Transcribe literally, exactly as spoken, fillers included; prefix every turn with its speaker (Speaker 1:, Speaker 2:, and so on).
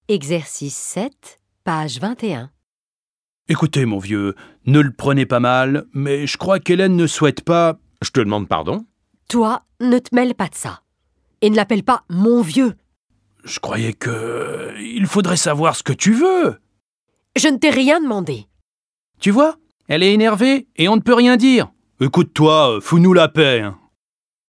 Speaker 1: Exercice sept, page vingt et un.
Speaker 2: Écoutez, mon vieux, ne le prenez pas mal, mais je crois qu'Hélène ne souhaite pas...
Speaker 3: Je te demande pardon?
Speaker 1: Toi, ne te mêle pas de ça. Et ne l'appelle pas mon vieux.
Speaker 2: Je croyais que... Il faudrait savoir ce que tu veux.
Speaker 1: Je ne t'ai rien demandé.
Speaker 2: Tu vois, elle est énervée et on ne peut rien dire. Écoute-toi, fous-nous la paix. Hein.